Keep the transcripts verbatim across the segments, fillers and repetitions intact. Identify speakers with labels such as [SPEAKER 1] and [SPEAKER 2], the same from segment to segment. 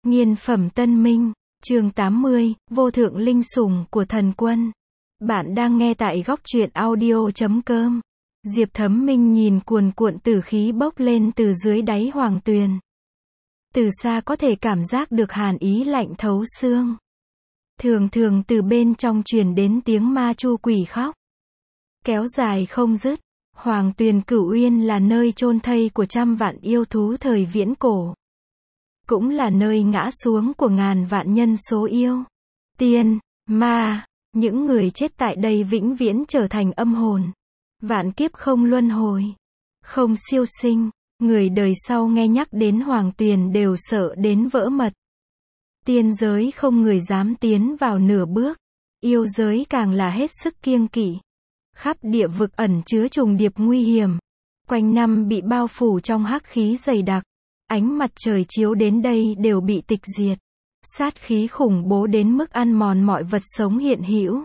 [SPEAKER 1] Nghiên phẩm Tân Minh, chương tám mươi, vô thượng linh sủng của thần quân. Bạn đang nghe tại góc truyện audio chấm com. Diệp Thấm Minh nhìn cuồn cuộn tử khí bốc lên từ dưới đáy hoàng tuyền. Từ xa có thể cảm giác được hàn ý lạnh thấu xương. Thường thường từ bên trong truyền đến tiếng ma chu quỷ khóc. Kéo dài không dứt. Hoàng tuyền Cửu Uyên là nơi chôn thây của trăm vạn yêu thú thời viễn cổ. Cũng là nơi ngã xuống của ngàn vạn nhân số yêu, tiên, ma, những người chết tại đây vĩnh viễn trở thành âm hồn. Vạn kiếp không luân hồi, không siêu sinh, người đời sau nghe nhắc đến hoàng tuyền đều sợ đến vỡ mật. Tiên giới không người dám tiến vào nửa bước, yêu giới càng là hết sức kiêng kỵ. Khắp địa vực ẩn chứa trùng điệp nguy hiểm, quanh năm bị bao phủ trong hắc khí dày đặc. Ánh mặt trời chiếu đến đây đều bị tịch diệt. Sát khí khủng bố đến mức ăn mòn mọi vật sống hiện hữu.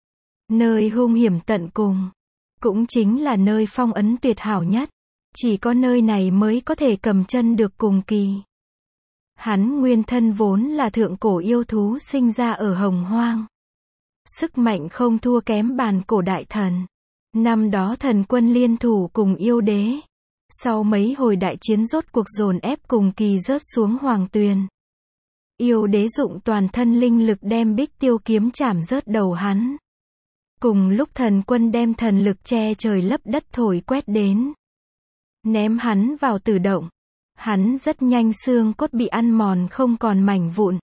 [SPEAKER 1] Nơi hung hiểm tận cùng, cũng chính là nơi phong ấn tuyệt hảo nhất. Chỉ có nơi này mới có thể cầm chân được cùng kỳ. Hắn nguyên thân vốn là thượng cổ yêu thú sinh ra ở Hồng Hoang. Sức mạnh không thua kém bàn cổ đại thần. Năm đó thần quân liên thủ cùng yêu đế. Sau mấy hồi đại chiến rốt cuộc dồn ép cùng kỳ rớt xuống hoàng tuyền. Yêu đế dụng toàn thân linh lực đem Bích Tiêu kiếm chảm rớt đầu hắn. Cùng lúc thần quân đem thần lực che trời lấp đất thổi quét đến. Ném hắn vào tử động. Hắn rất nhanh xương cốt bị ăn mòn không còn mảnh vụn.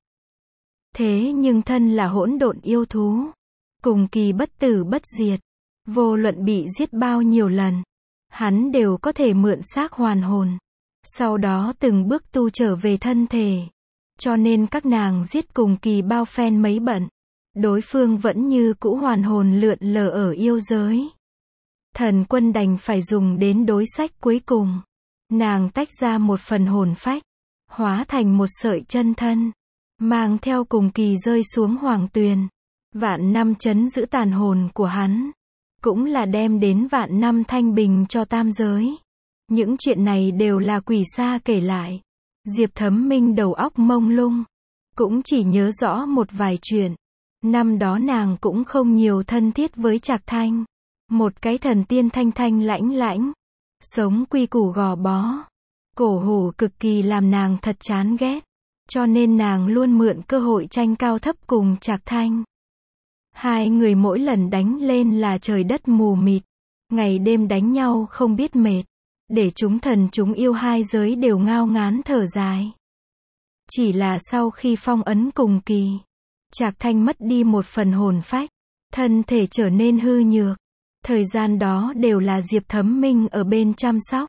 [SPEAKER 1] Thế nhưng thân là hỗn độn yêu thú. Cùng kỳ bất tử bất diệt. Vô luận bị giết bao nhiêu lần. Hắn đều có thể mượn xác hoàn hồn. Sau đó từng bước tu trở về thân thể. Cho nên các nàng giết cùng kỳ bao phen mấy bận. Đối phương vẫn như cũ hoàn hồn lượn lờ ở yêu giới. Thần quân đành phải dùng đến đối sách cuối cùng. Nàng tách ra một phần hồn phách. Hóa thành một sợi chân thân. Mang theo cùng kỳ rơi xuống hoàng tuyền. Vạn năm chấn giữ tàn hồn của hắn. Cũng là đem đến vạn năm thanh bình cho tam giới. Những chuyện này đều là Quỷ Sa kể lại. Diệp Thấm Minh đầu óc mông lung. Cũng chỉ nhớ rõ một vài chuyện. Năm đó nàng cũng không nhiều thân thiết với Trạc Thanh. Một cái thần tiên thanh thanh lãnh lãnh. Sống quy củ gò bó. Cổ hủ cực kỳ làm nàng thật chán ghét. Cho nên nàng luôn mượn cơ hội tranh cao thấp cùng Trạc Thanh. Hai người mỗi lần đánh lên là trời đất mù mịt. Ngày đêm đánh nhau không biết mệt. Để chúng thần chúng yêu hai giới đều ngao ngán thở dài. Chỉ là sau khi phong ấn cùng kỳ. Trạc Thanh mất đi một phần hồn phách. Thân thể trở nên hư nhược. Thời gian đó đều là Diệp Thấm Minh ở bên chăm sóc.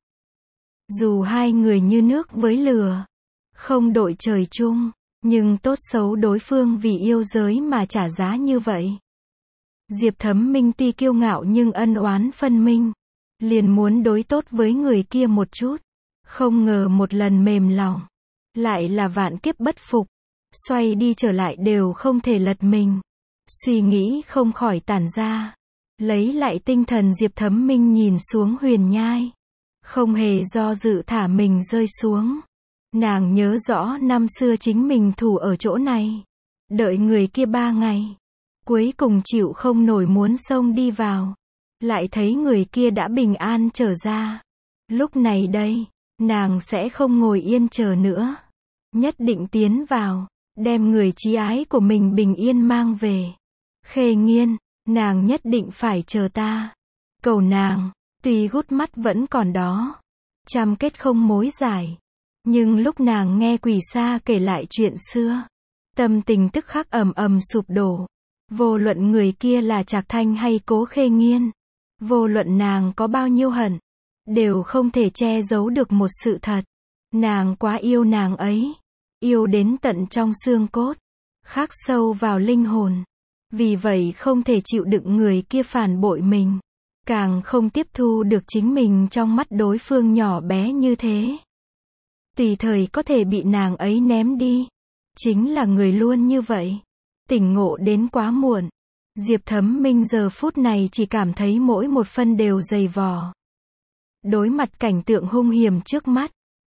[SPEAKER 1] Dù hai người như nước với lửa. Không đội trời chung. Nhưng tốt xấu đối phương vì yêu giới mà trả giá như vậy. Diệp Thấm Minh tuy kiêu ngạo nhưng ân oán phân minh. Liền muốn đối tốt với người kia một chút. Không ngờ một lần mềm lòng. Lại là vạn kiếp bất phục. Xoay đi trở lại đều không thể lật mình. Suy nghĩ không khỏi tản ra. Lấy lại tinh thần Diệp Thấm Minh nhìn xuống huyền nhai. Không hề do dự thả mình rơi xuống. Nàng nhớ rõ năm xưa chính mình thủ ở chỗ này. Đợi người kia ba ngày. Cuối cùng chịu không nổi muốn xông đi vào. Lại thấy người kia đã bình an trở ra. Lúc này đây, nàng sẽ không ngồi yên chờ nữa. Nhất định tiến vào. Đem người chí ái của mình bình yên mang về. Khê Nghiên, nàng nhất định phải chờ ta. Cầu nàng, tuy gút mắt vẫn còn đó. Trăm kết không mối giải. Nhưng lúc nàng nghe Quỷ Sa kể lại chuyện xưa. Tâm tình tức khắc ầm ầm sụp đổ. Vô luận người kia là Trạc Thanh hay Cố Khê Nghiên. Vô luận nàng có bao nhiêu hận. Đều không thể che giấu được một sự thật. Nàng quá yêu nàng ấy. Yêu đến tận trong xương cốt. Khắc sâu vào linh hồn. Vì vậy không thể chịu đựng người kia phản bội mình. Càng không tiếp thu được chính mình trong mắt đối phương nhỏ bé như thế. Tùy thời có thể bị nàng ấy ném đi. Chính là người luôn như vậy. Tỉnh ngộ đến quá muộn. Diệp Thấm Minh giờ phút này chỉ cảm thấy mỗi một phân đều dày vò. Đối mặt cảnh tượng hung hiểm trước mắt.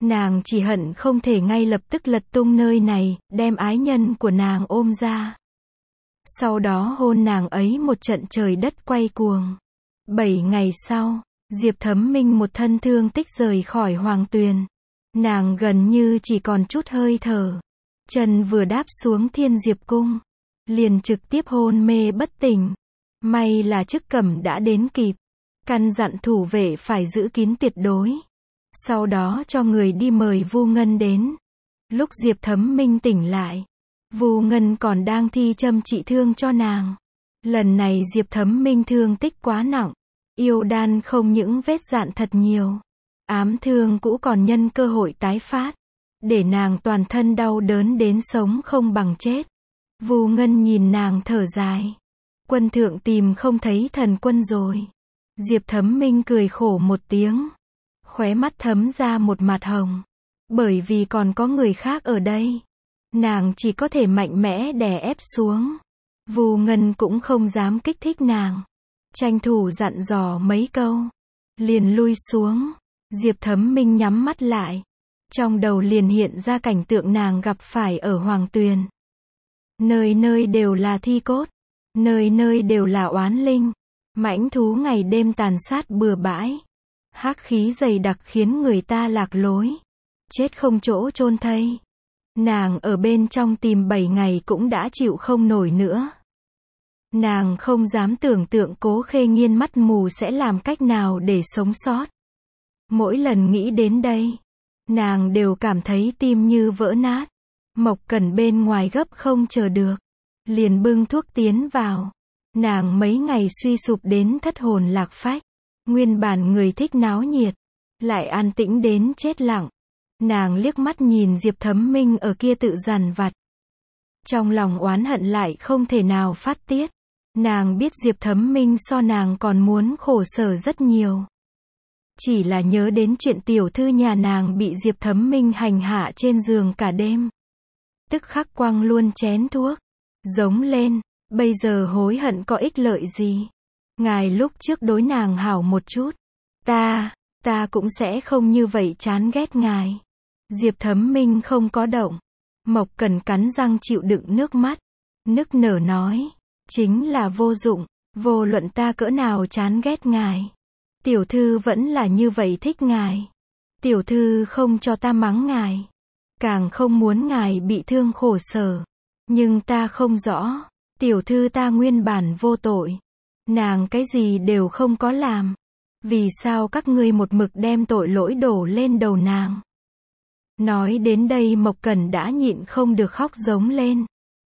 [SPEAKER 1] Nàng chỉ hận không thể ngay lập tức lật tung nơi này, đem ái nhân của nàng ôm ra. Sau đó hôn nàng ấy một trận trời đất quay cuồng. Bảy ngày sau, Diệp Thấm Minh một thân thương tích rời khỏi Hoàng Tuyền. Nàng gần như chỉ còn chút hơi thở. Chân vừa đáp xuống Thiên Diệp Cung, liền trực tiếp hôn mê bất tỉnh. May là Chức Cẩm đã đến kịp, căn dặn thủ vệ phải giữ kín tuyệt đối. Sau đó cho người đi mời Vu Ngân đến. Lúc Diệp Thấm Minh tỉnh lại, Vu Ngân còn đang thi châm trị thương cho nàng. Lần này Diệp Thấm Minh thương tích quá nặng, yêu đan không những vết dạn thật nhiều, ám thương cũ còn nhân cơ hội tái phát, để nàng toàn thân đau đớn đến sống không bằng chết. Vu Ngân nhìn nàng thở dài. Quân thượng tìm không thấy thần quân rồi. Diệp Thấm Minh cười khổ một tiếng, khóe mắt thấm ra một mạt hồng. Bởi vì còn có người khác ở đây, nàng chỉ có thể mạnh mẽ đè ép xuống. Vu Ngân cũng không dám kích thích nàng, tranh thủ dặn dò mấy câu, liền lui xuống. Diệp Thấm Minh nhắm mắt lại, trong đầu liền hiện ra cảnh tượng nàng gặp phải ở Hoàng Tuyền. Nơi nơi đều là thi cốt, nơi nơi đều là oán linh, mãnh thú ngày đêm tàn sát bừa bãi, hắc khí dày đặc khiến người ta lạc lối, chết không chỗ chôn thây. Nàng ở bên trong tìm bảy ngày cũng đã chịu không nổi nữa. Nàng không dám tưởng tượng Cố Khê Nghiên mắt mù sẽ làm cách nào để sống sót. Mỗi lần nghĩ đến đây, nàng đều cảm thấy tim như vỡ nát. Mộc Cẩn bên ngoài gấp không chờ được, liền bưng thuốc tiến vào. Nàng mấy ngày suy sụp đến thất hồn lạc phách, nguyên bản người thích náo nhiệt, lại an tĩnh đến chết lặng. Nàng liếc mắt nhìn Diệp Thấm Minh ở kia tự dằn vặt, trong lòng oán hận lại không thể nào phát tiết. Nàng biết Diệp Thấm Minh so nàng còn muốn khổ sở rất nhiều. Chỉ là nhớ đến chuyện tiểu thư nhà nàng bị Diệp Thấm Minh hành hạ trên giường cả đêm, tức khắc quăng luôn chén thuốc, giống lên, bây giờ hối hận có ích lợi gì. Ngài lúc trước đối nàng hảo một chút, ta, ta cũng sẽ không như vậy chán ghét ngài. Diệp Thấm Minh không có động. Mộc Cẩn cắn răng chịu đựng nước mắt, nức nở nói, chính là vô dụng, vô luận ta cỡ nào chán ghét ngài, tiểu thư vẫn là như vậy thích ngài. Tiểu thư không cho ta mắng ngài, càng không muốn ngài bị thương khổ sở. Nhưng ta không rõ, tiểu thư ta nguyên bản vô tội, nàng cái gì đều không có làm, vì sao các ngươi một mực đem tội lỗi đổ lên đầu nàng. Nói đến đây Mộc Cẩn đã nhịn không được khóc giống lên.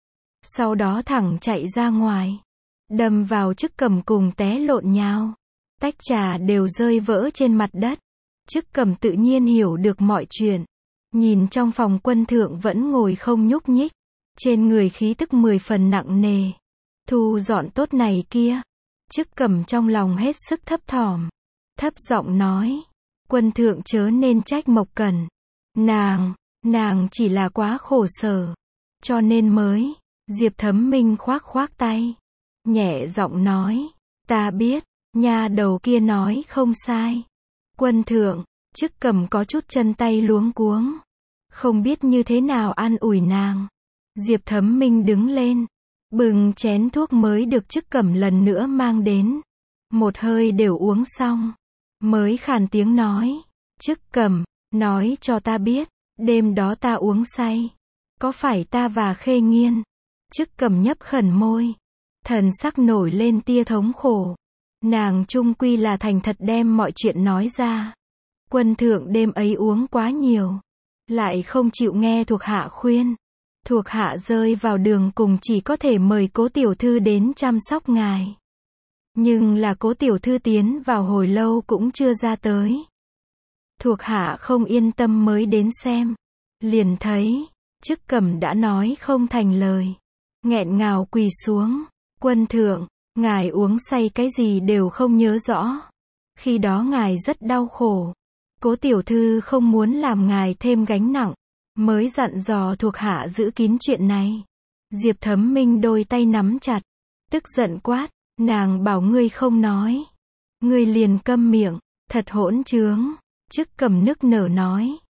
[SPEAKER 1] Sau đó thẳng chạy ra ngoài, đâm vào Chức Cẩm cùng té lộn nhào. Tách trà đều rơi vỡ trên mặt đất. Chức Cẩm tự nhiên hiểu được mọi chuyện. Nhìn trong phòng quân thượng vẫn ngồi không nhúc nhích, trên người khí tức mười phần nặng nề, thu dọn tốt này kia. Chức Cẩm trong lòng hết sức thấp thỏm, thấp giọng nói, quân thượng chớ nên trách Mộc Cẩn. Nàng, nàng chỉ là quá khổ sở, cho nên mới. Diệp Thấm Minh khoác khoác tay, nhẹ giọng nói, ta biết, nha đầu kia nói không sai. Quân thượng, Chức Cẩm có chút chân tay luống cuống, không biết như thế nào an ủi nàng. Diệp Thấm Minh đứng lên, bừng chén thuốc mới được Chức Cẩm lần nữa mang đến, một hơi đều uống xong, mới khàn tiếng nói, Chức Cẩm, nói cho ta biết, đêm đó ta uống say, có phải ta và Khê Nghiên? Chức Cẩm nhấp khẩn môi, thần sắc nổi lên tia thống khổ. Nàng chung quy là thành thật đem mọi chuyện nói ra. Quân thượng đêm ấy uống quá nhiều, lại không chịu nghe thuộc hạ khuyên. Thuộc hạ rơi vào đường cùng, chỉ có thể mời Cố tiểu thư đến chăm sóc ngài. Nhưng là Cố tiểu thư tiến vào hồi lâu cũng chưa ra tới. Thuộc hạ không yên tâm mới đến xem, liền thấy Chức Cẩm đã nói không thành lời, nghẹn ngào quỳ xuống. Quân thượng, ngài uống say cái gì đều không nhớ rõ. Khi đó ngài rất đau khổ, Cố tiểu thư không muốn làm ngài thêm gánh nặng, mới dặn dò thuộc hạ giữ kín chuyện này. Diệp Thấm Minh đôi tay nắm chặt, tức giận quát, nàng bảo ngươi không nói, ngươi liền câm miệng, thật hỗn trướng. Chức Cẩm nức nở nói,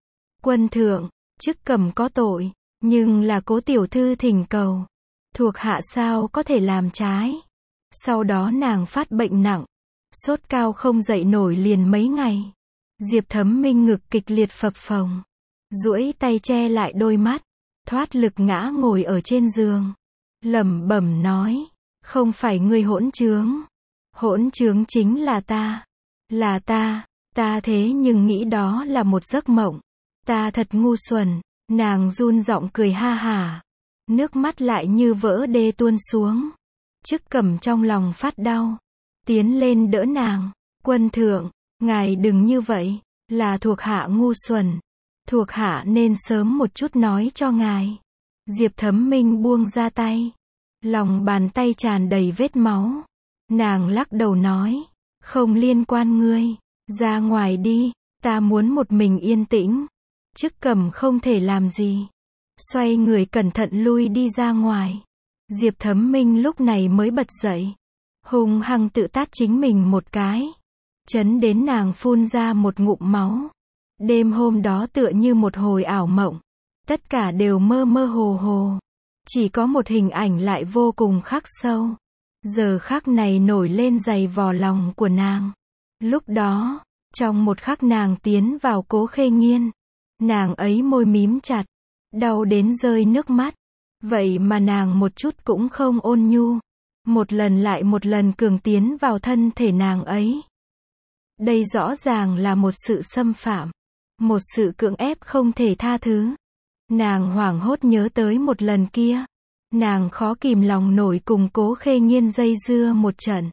[SPEAKER 1] Quân thượng, chức cầm có tội, nhưng là Cố tiểu thư thỉnh cầu. Thuộc hạ sao có thể làm trái. Sau đó nàng phát bệnh nặng. Sốt cao không dậy nổi liền mấy ngày. Diệp Thấm Minh ngực kịch liệt phập phồng. Duỗi tay che lại đôi mắt. Thoát lực ngã ngồi ở trên giường. Lẩm bẩm nói. Không phải ngươi hỗn trướng. Hỗn trướng chính là ta. Là ta. Ta thế nhưng nghĩ đó là một giấc mộng. Ta thật ngu xuẩn. Nàng run giọng cười ha hả. Nước mắt lại như vỡ đê tuôn xuống. Chức cầm trong lòng phát đau. Tiến lên đỡ nàng. Quân thượng, ngài đừng như vậy. Là thuộc hạ ngu xuẩn. Thuộc hạ nên sớm một chút nói cho ngài. Diệp Thấm Minh buông ra tay. Lòng bàn tay tràn đầy vết máu. Nàng lắc đầu nói. Không liên quan ngươi. Ra ngoài đi. Ta muốn một mình yên tĩnh. Chức cầm không thể làm gì. Xoay người cẩn thận lui đi ra ngoài. Diệp Thấm Minh lúc này mới bật dậy. Hung hăng tự tát chính mình một cái. Chấn đến nàng phun ra một ngụm máu. Đêm hôm đó tựa như một hồi ảo mộng. Tất cả đều mơ mơ hồ hồ. Chỉ có một hình ảnh lại vô cùng khắc sâu. Giờ khắc này nổi lên dày vò lòng của nàng. Lúc đó, trong một khắc nàng tiến vào Cố Khê Nghiên. Nàng ấy môi mím chặt. Đau đến rơi nước mắt. Vậy mà nàng một chút cũng không ôn nhu. Một lần lại một lần cường tiến vào thân thể nàng ấy. Đây rõ ràng là một sự xâm phạm. Một sự cưỡng ép không thể tha thứ. Nàng hoảng hốt nhớ tới một lần kia. Nàng khó kìm lòng nổi cùng Cố Khê Nghiên dây dưa một trận.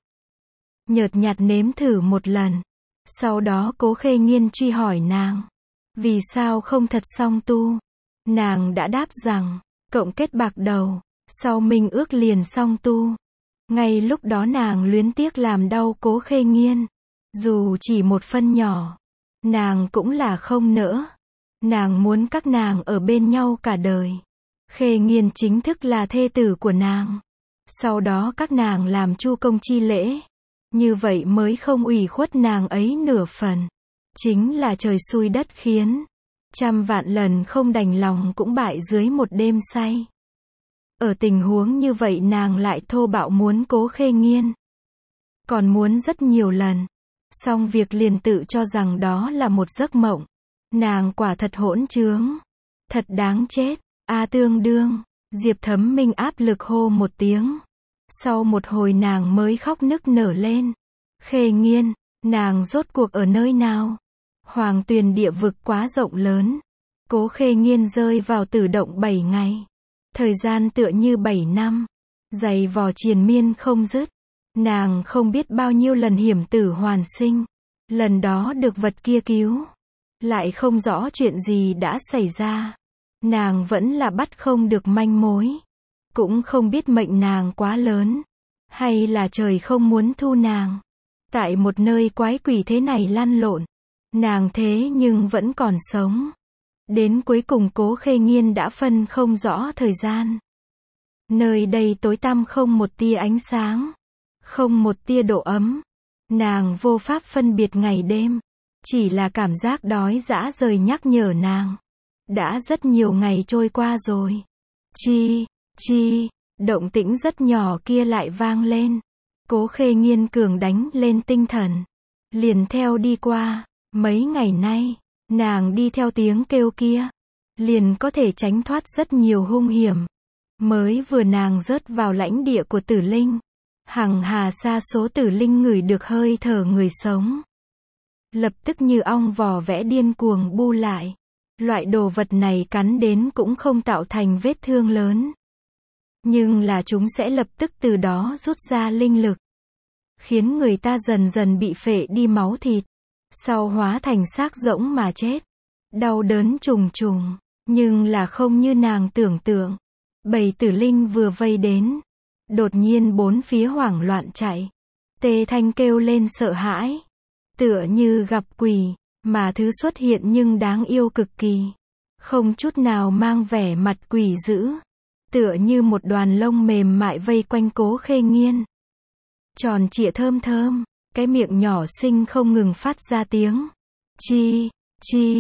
[SPEAKER 1] Nhợt nhạt nếm thử một lần. Sau đó Cố Khê Nghiên truy hỏi nàng. Vì sao không thật song tu? Nàng đã đáp rằng, cộng kết bạc đầu, sau minh ước liền song tu. Ngay lúc đó nàng luyến tiếc làm đau Cố Khê Nghiên. Dù chỉ một phân nhỏ, nàng cũng là không nỡ. Nàng muốn các nàng ở bên nhau cả đời. Khê Nghiên chính thức là thê tử của nàng. Sau đó các nàng làm chu công chi lễ. Như vậy mới không ủy khuất nàng ấy nửa phần. Chính là trời xui đất khiến. Trăm vạn lần không đành lòng cũng bại dưới một đêm say. Ở tình huống như vậy nàng lại thô bạo muốn Cố Khê Nghiên. Còn muốn rất nhiều lần. Xong việc liền tự cho rằng đó là một giấc mộng. Nàng quả thật hỗn trướng. Thật đáng chết. A tương đương. Diệp Thấm Minh áp lực hô một tiếng. Sau một hồi nàng mới khóc nức nở lên. Khê Nghiên, nàng rốt cuộc ở nơi nào? Hoàng Tuyền địa vực quá rộng lớn. Cố Khê Nghiên rơi vào tử động bảy ngày. Thời gian tựa như bảy năm. Dày vò triền miên không dứt. Nàng không biết bao nhiêu lần hiểm tử hoàn sinh. Lần đó được vật kia cứu. Lại không rõ chuyện gì đã xảy ra. Nàng vẫn là bắt không được manh mối. Cũng không biết mệnh nàng quá lớn. Hay là trời không muốn thu nàng. Tại một nơi quái quỷ thế này lăn lộn. Nàng thế nhưng vẫn còn sống. Đến cuối cùng Cố Khê Nghiên đã phân không rõ thời gian. Nơi đây tối tăm không một tia ánh sáng. Không một tia độ ấm. Nàng vô pháp phân biệt ngày đêm. Chỉ là cảm giác đói dã rời nhắc nhở nàng. Đã rất nhiều ngày trôi qua rồi. Chi, chi, động tĩnh rất nhỏ kia lại vang lên. Cố Khê Nghiên cường đánh lên tinh thần. Liền theo đi qua. Mấy ngày nay, nàng đi theo tiếng kêu kia. Liền có thể tránh thoát rất nhiều hung hiểm. Mới vừa nàng rớt vào lãnh địa của tử linh. Hằng hà sa số tử linh ngửi được hơi thở người sống. Lập tức như ong vò vẽ điên cuồng bu lại. Loại đồ vật này cắn đến cũng không tạo thành vết thương lớn. Nhưng là chúng sẽ lập tức từ đó rút ra linh lực. Khiến người ta dần dần bị phệ đi máu thịt. Sau hóa thành xác rỗng mà chết. Đau đớn trùng trùng. Nhưng là không như nàng tưởng tượng. Bầy tử linh vừa vây đến. Đột nhiên bốn phía hoảng loạn chạy. Tê thanh kêu lên sợ hãi. Tựa như gặp quỷ. Mà thứ xuất hiện nhưng đáng yêu cực kỳ. Không chút nào mang vẻ mặt quỷ dữ. Tựa như một đoàn lông mềm mại vây quanh Cố Khê Nghiên. Tròn trịa thơm thơm. Cái miệng nhỏ xinh không ngừng phát ra tiếng. Chi, chi,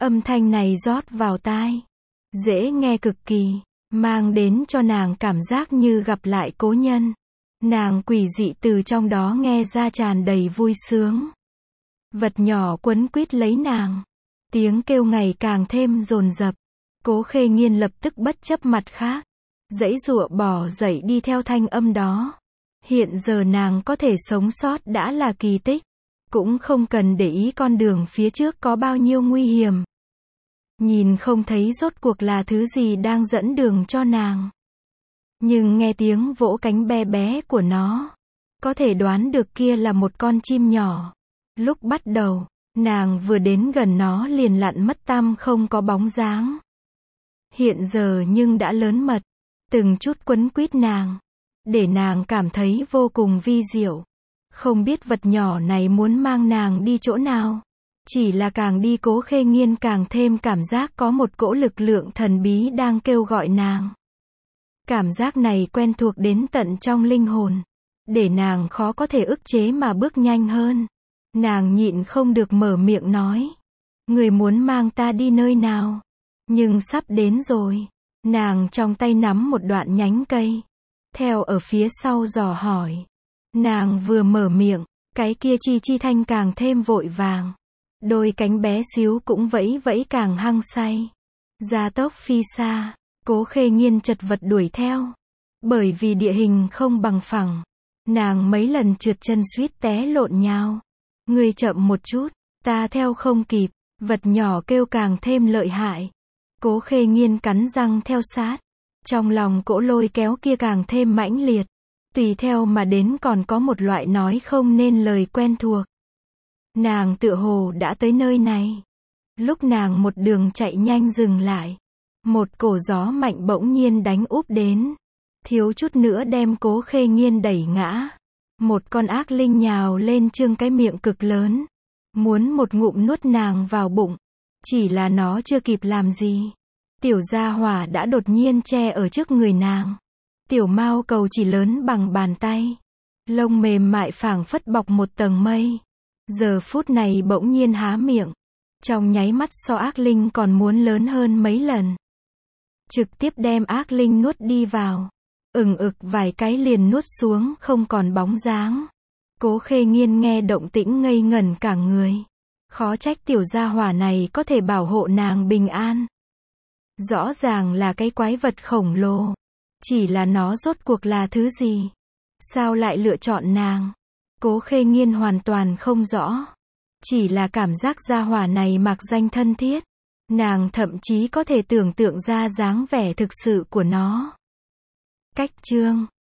[SPEAKER 1] Âm thanh này rót vào tai, dễ nghe cực kỳ, mang đến cho nàng cảm giác như gặp lại cố nhân. Nàng quỷ dị từ trong đó nghe ra tràn đầy vui sướng. Vật nhỏ quấn quýt lấy nàng, tiếng kêu ngày càng thêm dồn dập. Cố Khê Nghiên lập tức bất chấp mặt khác, giãy giụa bò dậy đi theo thanh âm đó. Hiện giờ nàng có thể sống sót đã là kỳ tích, cũng không cần để ý con đường phía trước có bao nhiêu nguy hiểm. Nhìn không thấy rốt cuộc là thứ gì đang dẫn đường cho nàng. Nhưng nghe tiếng vỗ cánh bé bé của nó, có thể đoán được kia là một con chim nhỏ. Lúc bắt đầu, nàng vừa đến gần nó liền lặn mất tăm không có bóng dáng. Hiện giờ nhưng đã lớn mật, từng chút quấn quýt nàng, để nàng cảm thấy vô cùng vi diệu. Không biết vật nhỏ này muốn mang nàng đi chỗ nào. Chỉ là càng đi Cố Khê Nghiên càng thêm cảm giác có một cỗ lực lượng thần bí đang kêu gọi nàng. Cảm giác này quen thuộc đến tận trong linh hồn, để nàng khó có thể ức chế mà bước nhanh hơn. Nàng nhịn không được mở miệng nói, người muốn mang ta đi nơi nào? Nhưng sắp đến rồi. Nàng trong tay nắm một đoạn nhánh cây, theo ở phía sau dò hỏi. Nàng vừa mở miệng, cái kia chi chi thanh càng thêm vội vàng. Đôi cánh bé xíu cũng vẫy vẫy càng hăng say. Gia tốc phi xa, Cố Khê Nghiên chật vật đuổi theo. Bởi vì địa hình không bằng phẳng, nàng mấy lần trượt chân suýt té lộn nhào. Ngươi chậm một chút, ta theo không kịp, vật nhỏ kêu càng thêm lợi hại. Cố Khê Nghiên cắn răng theo sát. Trong lòng cỗ lôi kéo kia càng thêm mãnh liệt. Tùy theo mà đến còn có một loại nói không nên lời quen thuộc. Nàng tựa hồ đã tới nơi này. Lúc nàng một đường chạy nhanh dừng lại, một cổ gió mạnh bỗng nhiên đánh úp đến, thiếu chút nữa đem Cố Khê Nghiên đẩy ngã. Một con ác linh nhào lên trương cái miệng cực lớn, muốn một ngụm nuốt nàng vào bụng. Chỉ là nó chưa kịp làm gì, tiểu gia hỏa đã đột nhiên che ở trước người nàng. Tiểu mao cầu chỉ lớn bằng bàn tay, lông mềm mại phảng phất bọc một tầng mây. Giờ phút này bỗng nhiên há miệng, trong nháy mắt so ác linh còn muốn lớn hơn mấy lần. Trực tiếp đem ác linh nuốt đi vào. Ừng ực vài cái liền nuốt xuống không còn bóng dáng. Cố Khê Nghiên nghe động tĩnh ngây ngẩn cả người. Khó trách tiểu gia hỏa này có thể bảo hộ nàng bình an. Rõ ràng là cái quái vật khổng lồ. Chỉ là nó rốt cuộc là thứ gì? Sao lại lựa chọn nàng? Cố Khê Nghiên hoàn toàn không rõ. Chỉ là cảm giác gia hỏa này mặc danh thân thiết. Nàng thậm chí có thể tưởng tượng ra dáng vẻ thực sự của nó. Cách chương